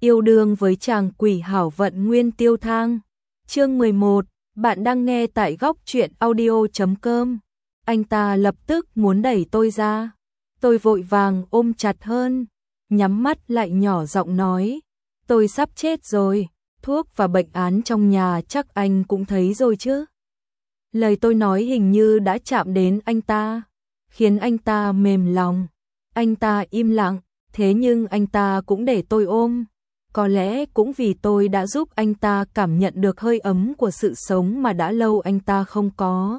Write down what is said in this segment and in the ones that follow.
Yêu đương với chàng quỷ hảo vận Nguyên Tiêu Thang. Chương 11, bạn đang nghe tại góc truyện audio.com. Anh ta lập tức muốn đẩy tôi ra. Tôi vội vàng ôm chặt hơn, nhắm mắt lại nhỏ giọng nói, tôi sắp chết rồi, thuốc và bệnh án trong nhà chắc anh cũng thấy rồi chứ. Lời tôi nói hình như đã chạm đến anh ta, khiến anh ta mềm lòng. Anh ta im lặng, thế nhưng anh ta cũng để tôi ôm. Có lẽ cũng vì tôi đã giúp anh ta cảm nhận được hơi ấm của sự sống mà đã lâu anh ta không có.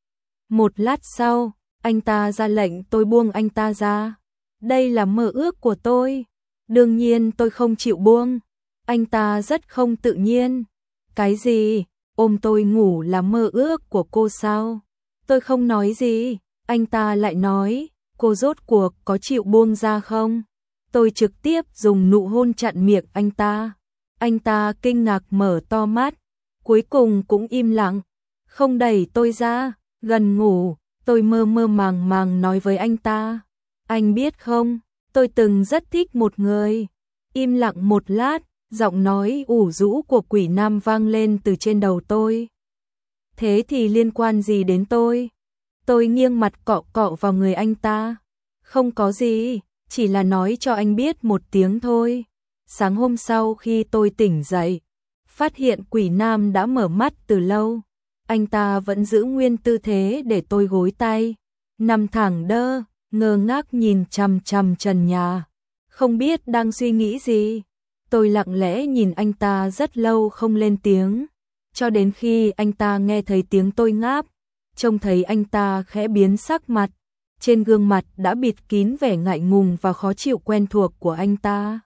Một lát sau, anh ta ra lệnh tôi buông anh ta ra. Đây là mơ ước của tôi. Đương nhiên tôi không chịu buông. Anh ta rất không tự nhiên. Cái gì? Ôm tôi ngủ là mơ ước của cô sao? Tôi không nói gì. Anh ta lại nói, cô rốt cuộc có chịu buông ra không? Tôi trực tiếp dùng nụ hôn chặn miệng anh ta. Anh ta kinh ngạc mở to mắt, cuối cùng cũng im lặng, không đẩy tôi ra. Gần ngủ, tôi mơ mơ màng màng nói với anh ta, anh biết không, tôi từng rất thích một người. Im lặng một lát, giọng nói ủ rũ của quỷ nam vang lên từ trên đầu tôi. Thế thì liên quan gì đến tôi? Tôi nghiêng mặt cọ cọ vào người anh ta. Không có gì, chỉ là nói cho anh biết một tiếng thôi. Sáng hôm sau khi tôi tỉnh dậy, phát hiện quỷ nam đã mở mắt từ lâu. Anh ta vẫn giữ nguyên tư thế để tôi gối tay, nằm thẳng đơ, ngơ ngác nhìn chằm chằm trần nhà, không biết đang suy nghĩ gì. Tôi lặng lẽ nhìn anh ta rất lâu không lên tiếng, cho đến khi anh ta nghe thấy tiếng tôi ngáp, trông thấy anh ta khẽ biến sắc mặt, trên gương mặt đã bịt kín vẻ ngại ngùng và khó chịu quen thuộc của anh ta.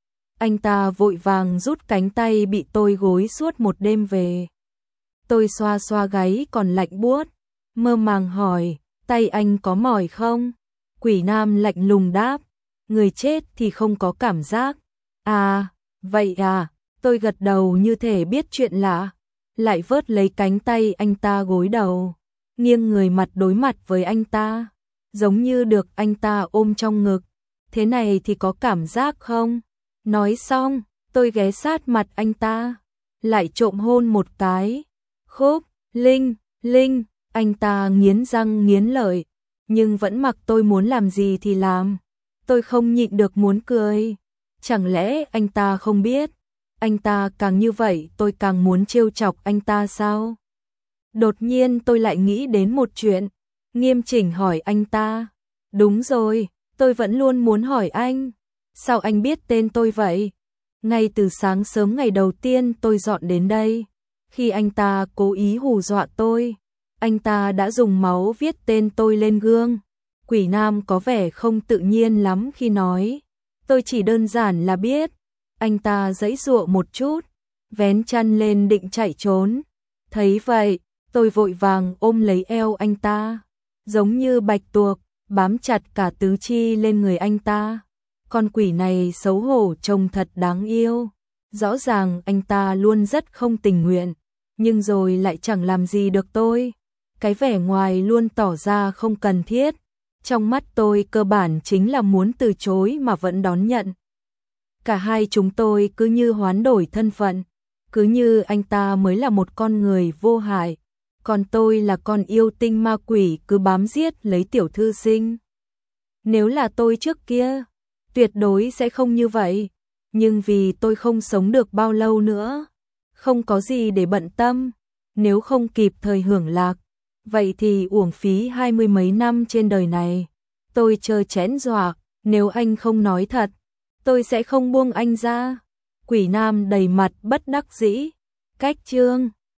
Anh ta vội vàng rút cánh tay bị tôi gối suốt một đêm về. Tôi xoa xoa gáy còn lạnh buốt, mơ màng hỏi, tay anh có mỏi không? Quỷ nam lạnh lùng đáp, người chết thì không có cảm giác. À, vậy à, tôi gật đầu như thể biết chuyện lạ, lại vớt lấy cánh tay anh ta gối đầu, nghiêng người mặt đối mặt với anh ta, giống như được anh ta ôm trong ngực. Thế này thì có cảm giác không? Nói xong, tôi ghé sát mặt anh ta, lại trộm hôn một cái. Khúc, Linh, Linh, anh ta nghiến răng nghiến lợi, nhưng vẫn mặc tôi muốn làm gì thì làm. Tôi không nhịn được muốn cười. Chẳng lẽ anh ta không biết? Anh ta càng như vậy tôi càng muốn trêu chọc anh ta sao? Đột nhiên tôi lại nghĩ đến một chuyện, nghiêm chỉnh hỏi anh ta. Đúng rồi, tôi vẫn luôn muốn hỏi anh. Sao anh biết tên tôi vậy? Ngay từ sáng sớm ngày đầu tiên tôi dọn đến đây, khi anh ta cố ý hù dọa tôi, anh ta đã dùng máu viết tên tôi lên gương. Quỷ nam có vẻ không tự nhiên lắm khi nói. Tôi chỉ đơn giản là biết. Anh ta giãy giụa một chút, vén chăn lên định chạy trốn. Thấy vậy, tôi vội vàng ôm lấy eo anh ta, giống như bạch tuộc, bám chặt cả tứ chi lên người anh ta. Con quỷ này xấu hổ trông thật đáng yêu. Rõ ràng anh ta luôn rất không tình nguyện, nhưng rồi lại chẳng làm gì được tôi. Cái vẻ ngoài luôn tỏ ra không cần thiết, trong mắt tôi cơ bản chính là muốn từ chối mà vẫn đón nhận. Cả hai chúng tôi cứ như hoán đổi thân phận, cứ như anh ta mới là một con người vô hại, còn tôi là con yêu tinh ma quỷ cứ bám giết lấy tiểu thư sinh. Nếu là tôi trước kia, tuyệt đối sẽ không như vậy, nhưng vì tôi không sống được bao lâu nữa, không có gì để bận tâm, nếu không kịp thời hưởng lạc, vậy thì uổng phí 20 mấy năm trên đời này. Tôi chơ chẽn dọa, nếu anh không nói thật, tôi sẽ không buông anh ra. Quỷ nam đầy mặt bất đắc dĩ. Cách chương